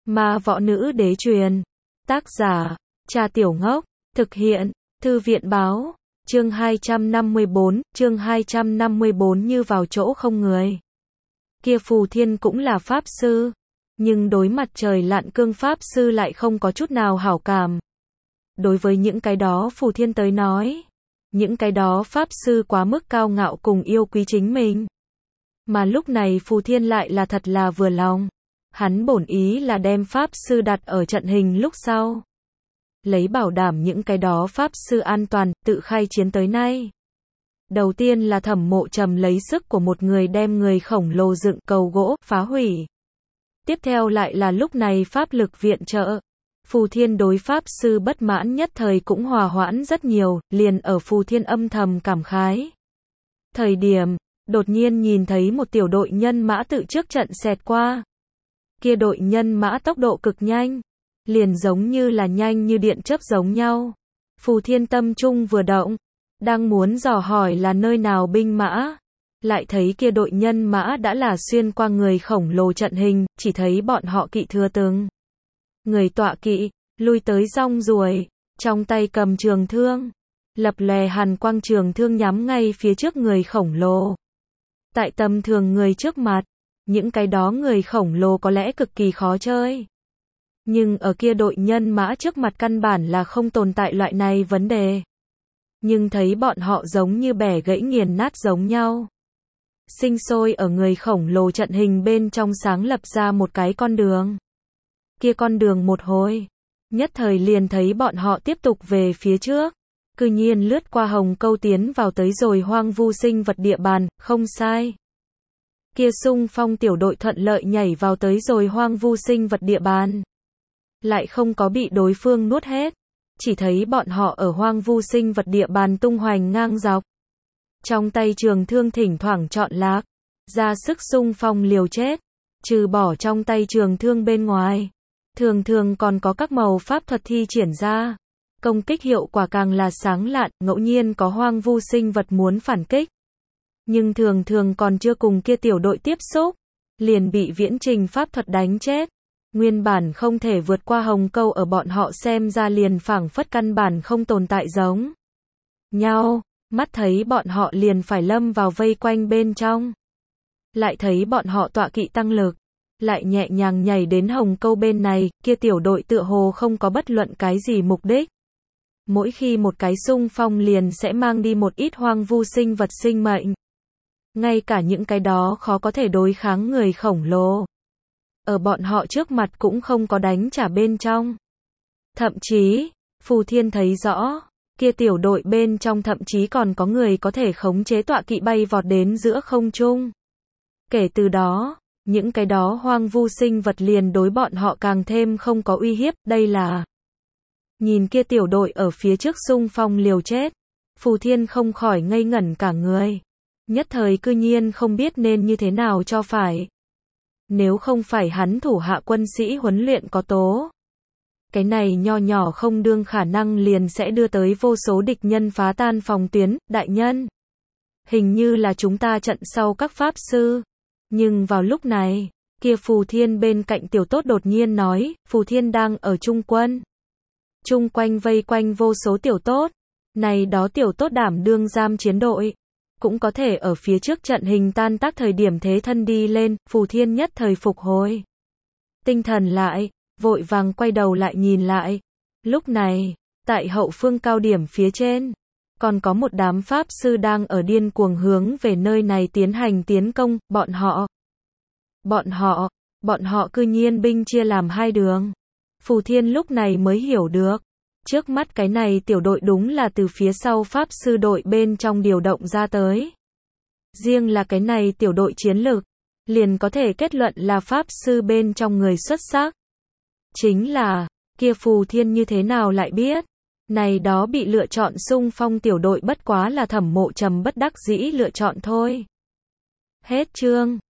Ma Võ Nữ Đế truyền. Tác giả, Trà Tiểu Ngốc. Thực hiện, Thư viện báo. Chương 254 như vào chỗ không người. Kia Phù Thiên cũng là pháp sư, nhưng đối mặt trời lặn cương pháp sư lại không có chút nào hảo cảm. Đối với những cái đó Phù Thiên tới nói, những cái đó pháp sư quá mức cao ngạo cùng yêu quý chính mình. Mà lúc này Phù Thiên lại là thật là vừa lòng. Hắn bổn ý là đem pháp sư đặt ở trận hình lúc sau, lấy bảo đảm những cái đó pháp sư an toàn, tự khai chiến tới nay. Đầu tiên là Thẩm Mộ Trầm lấy sức của một người đem người khổng lồ dựng cầu gỗ, phá hủy. Tiếp theo lại là lúc này pháp lực viện trợ. Phù Thiên đối pháp sư bất mãn nhất thời cũng hòa hoãn rất nhiều, liền ở Phù Thiên âm thầm cảm khái thời điểm, đột nhiên nhìn thấy một tiểu đội nhân mã tự trước trận xẹt qua. Kia đội nhân mã tốc độ cực nhanh, liền giống như là nhanh như điện chớp giống nhau. Phù Thiên tâm trung vừa động, đang muốn dò hỏi là nơi nào binh mã, lại thấy kia đội nhân mã đã là xuyên qua người khổng lồ trận hình, chỉ thấy bọn họ kỵ thừa từng người tọa kỵ, lui tới rong ruổi, trong tay cầm trường thương, lập lòe hàn quang trường thương nhắm ngay phía trước người khổng lồ. Tại tầm thường người trước mặt, những cái đó người khổng lồ có lẽ cực kỳ khó chơi. Nhưng ở kia đội nhân mã trước mặt căn bản là không tồn tại loại này vấn đề. Nhưng thấy bọn họ giống như bẻ gãy nghiền nát giống nhau. Sinh sôi ở người khổng lồ trận hình bên trong sáng lập ra một cái con đường. Kia con đường một hồi, nhất thời liền thấy bọn họ tiếp tục về phía trước. Cư nhiên lướt qua hồng câu tiến vào tới rồi hoang vu sinh vật địa bàn, không sai. Kia xung phong tiểu đội thuận lợi nhảy vào tới rồi hoang vu sinh vật địa bàn. Lại không có bị đối phương nuốt hết. Chỉ thấy bọn họ ở hoang vu sinh vật địa bàn tung hoành ngang dọc. Trong tay trường thương thỉnh thoảng chọn lạc, ra sức xung phong liều chết. Trừ bỏ trong tay trường thương bên ngoài, thường thường còn có các màu pháp thuật thi triển ra. Công kích hiệu quả càng là sáng lạn, ngẫu nhiên có hoang vu sinh vật muốn phản kích. Nhưng thường thường còn chưa cùng kia tiểu đội tiếp xúc, liền bị viễn trình pháp thuật đánh chết. Nguyên bản không thể vượt qua hồng câu ở bọn họ xem ra liền phảng phất căn bản không tồn tại giống nhau, mắt thấy bọn họ liền phải lâm vào vây quanh bên trong. Lại thấy bọn họ tọa kỵ tăng lực, lại nhẹ nhàng nhảy đến hồng câu bên này, kia tiểu đội tựa hồ không có bất luận cái gì mục đích. Mỗi khi một cái xung phong liền sẽ mang đi một ít hoang vu sinh vật sinh mệnh. Ngay cả những cái đó khó có thể đối kháng người khổng lồ, ở bọn họ trước mặt cũng không có đánh trả bên trong. Thậm chí, Phù Thiên thấy rõ, kia tiểu đội bên trong thậm chí còn có người có thể khống chế tọa kỵ bay vọt đến giữa không trung. Kể từ đó, những cái đó hoang vu sinh vật liền đối bọn họ càng thêm không có uy hiếp, đây là. Nhìn kia tiểu đội ở phía trước xung phong liều chết, Phù Thiên không khỏi ngây ngẩn cả người. Nhất thời cư nhiên không biết nên như thế nào cho phải. Nếu không phải hắn thủ hạ quân sĩ huấn luyện có tố, cái này nho nhỏ không đương khả năng liền sẽ đưa tới vô số địch nhân phá tan phòng tuyến, đại nhân. Hình như là chúng ta trận sau các pháp sư. Nhưng vào lúc này, kia Phù Thiên bên cạnh tiểu tốt đột nhiên nói, Phù Thiên đang ở trung quân. Chung quanh vây quanh vô số tiểu tốt. Này đó tiểu tốt đảm đương giam chiến đội. Cũng có thể ở phía trước trận hình tan tác thời điểm thế thân đi lên, Phù Thiên nhất thời phục hồi tinh thần lại, vội vàng quay đầu lại nhìn lại. Lúc này, tại hậu phương cao điểm phía trên, còn có một đám pháp sư đang ở điên cuồng hướng về nơi này tiến hành tiến công, bọn họ cư nhiên binh chia làm hai đường. Phù Thiên lúc này mới hiểu được, trước mắt cái này tiểu đội đúng là từ phía sau pháp sư đội bên trong điều động ra tới. Riêng là cái này tiểu đội chiến lược, liền có thể kết luận là pháp sư bên trong người xuất sắc. Chính là, kia Phù Thiên như thế nào lại biết, này đó bị lựa chọn xung phong tiểu đội bất quá là Thẩm Mộ Trầm bất đắc dĩ lựa chọn thôi. Hết chương.